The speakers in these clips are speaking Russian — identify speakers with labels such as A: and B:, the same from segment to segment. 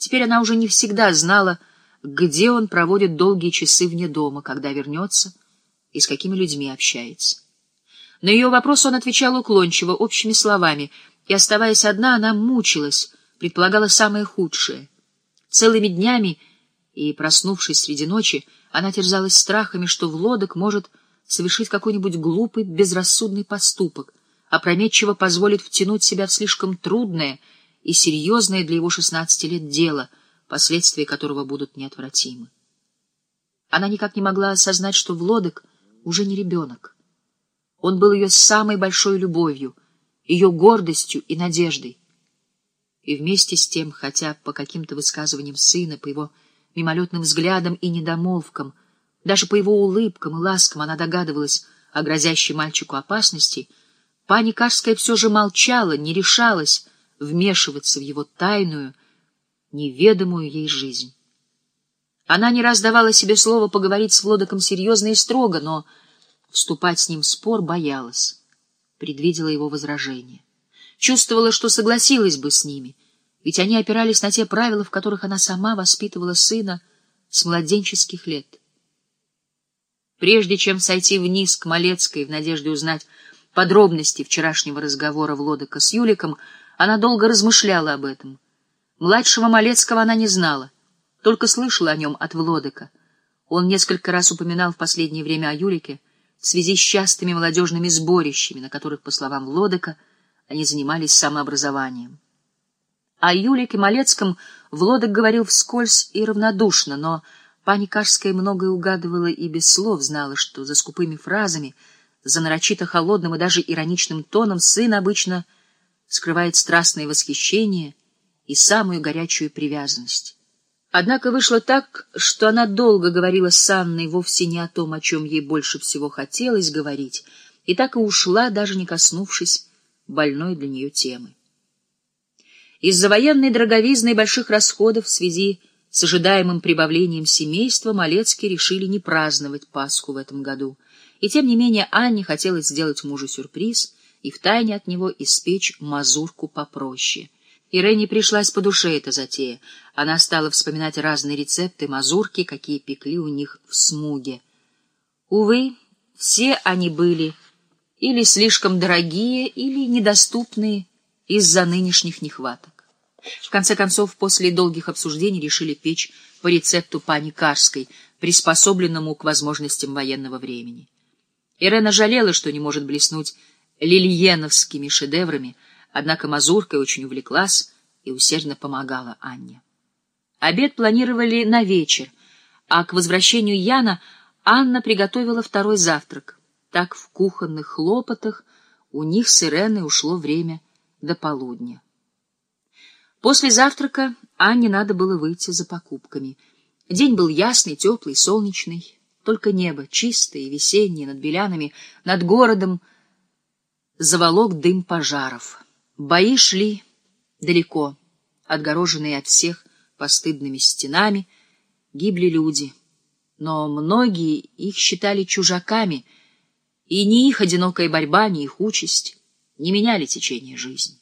A: Теперь она уже не всегда знала, где он проводит долгие часы вне дома, когда вернется и с какими людьми общается. На ее вопрос он отвечал уклончиво, общими словами, и, оставаясь одна, она мучилась, предполагала самое худшее. Целыми днями и, проснувшись среди ночи, она терзалась страхами, что Влодок может совершить какой-нибудь глупый, безрассудный поступок, опрометчиво позволит втянуть себя в слишком трудное и серьезное для его 16 лет дело, последствия которого будут неотвратимы. Она никак не могла осознать, что Влодок уже не ребенок. Он был ее самой большой любовью, ее гордостью и надеждой. И вместе с тем, хотя по каким-то высказываниям сына, по его мимолетным взглядам и недомолвкам, даже по его улыбкам и ласкам она догадывалась о грозящей мальчику опасности, пани Карская все же молчала, не решалась вмешиваться в его тайную, неведомую ей жизнь. Она не раз давала себе слово поговорить с Влодоком серьезно и строго, но вступать с ним в спор боялась, предвидела его возражения. Чувствовала, что согласилась бы с ними, ведь они опирались на те правила, в которых она сама воспитывала сына с младенческих лет. Прежде чем сойти вниз к Малецкой в надежде узнать подробности вчерашнего разговора Влодока с Юликом, она долго размышляла об этом. Младшего Малецкого она не знала, только слышала о нем от Влодока. Он несколько раз упоминал в последнее время о Юлике в связи с частыми молодежными сборищами, на которых, по словам Влодока, они занимались самообразованием. О Юлике Малецком Влодок говорил вскользь и равнодушно, но пани Карская многое угадывала и без слов знала, что за скупыми фразами, за нарочито холодным и даже ироничным тоном сын обычно скрывает страстное восхищение и самую горячую привязанность. Однако вышло так, что она долго говорила с Анной вовсе не о том, о чем ей больше всего хотелось говорить, и так и ушла, даже не коснувшись больной для нее темы. Из-за военной дороговизны и больших расходов в связи с ожидаемым прибавлением семейства Малецкие решили не праздновать Пасху в этом году, и тем не менее Анне хотелось сделать мужу сюрприз и втайне от него испечь мазурку попроще. Ирене пришлась по душе эта затея. Она стала вспоминать разные рецепты мазурки, какие пекли у них в Смуге. Увы, все они были или слишком дорогие, или недоступные из-за нынешних нехваток. В конце концов, после долгих обсуждений решили печь по рецепту пани Карской, приспособленному к возможностям военного времени. Ирена жалела, что не может блеснуть лильеновскими шедеврами, однако мазуркой очень увлеклась и усердно помогала Анне. Обед планировали на вечер, а к возвращению Яна Анна приготовила второй завтрак. Так в кухонных хлопотах у них с Иреной ушло время до полудня. После завтрака Анне надо было выйти за покупками. День был ясный, теплый, солнечный, только небо, чистое и весеннее, над Белянами, над городом заволок дым пожаров. Бои шли далеко, отгороженные от всех постыдными стенами, гибли люди, но многие их считали чужаками, и ни их одинокая борьба, ни их участь не меняли течение жизни.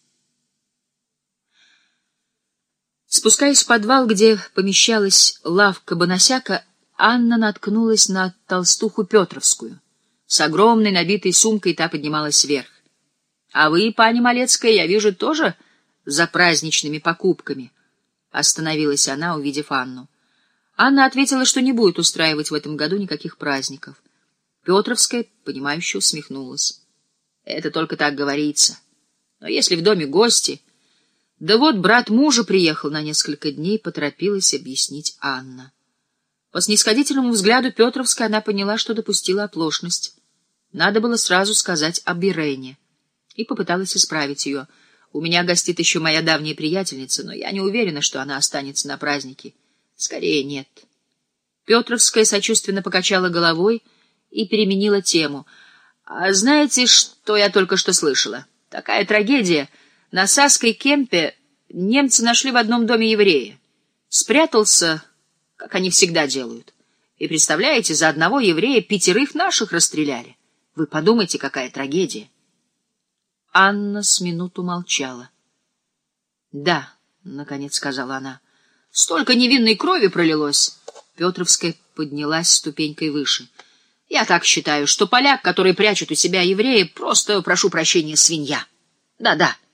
A: Спускаясь в подвал, где помещалась лавка Бонасяка, Анна наткнулась на толстуху Петровскую. С огромной набитой сумкой та поднималась вверх. — А вы, пани Малецкая, я вижу, тоже за праздничными покупками? — остановилась она, увидев Анну. Анна ответила, что не будет устраивать в этом году никаких праздников. Петровская, понимающе усмехнулась. — Это только так говорится. Но если в доме гости... Да вот брат мужа приехал на несколько дней, поторопилась объяснить Анна. По снисходительному взгляду Петровской она поняла, что допустила оплошность. Надо было сразу сказать об Ирене. И попыталась исправить ее. У меня гостит еще моя давняя приятельница, но я не уверена, что она останется на празднике. Скорее, нет. Петровская сочувственно покачала головой и переменила тему. А знаете, что я только что слышала? Такая трагедия. На Сасской Кемпе немцы нашли в одном доме еврея. Спрятался, как они всегда делают. И, представляете, за одного еврея 5 наших расстреляли. Вы подумайте, какая трагедия. Анна с минуту молчала. — Да, — наконец сказала она, Столько невинной крови пролилось. Петровская поднялась ступенькой выше. Я так считаю, что поляк, который прячет у себя еврея, просто, прошу прощения, свинья. Да-да.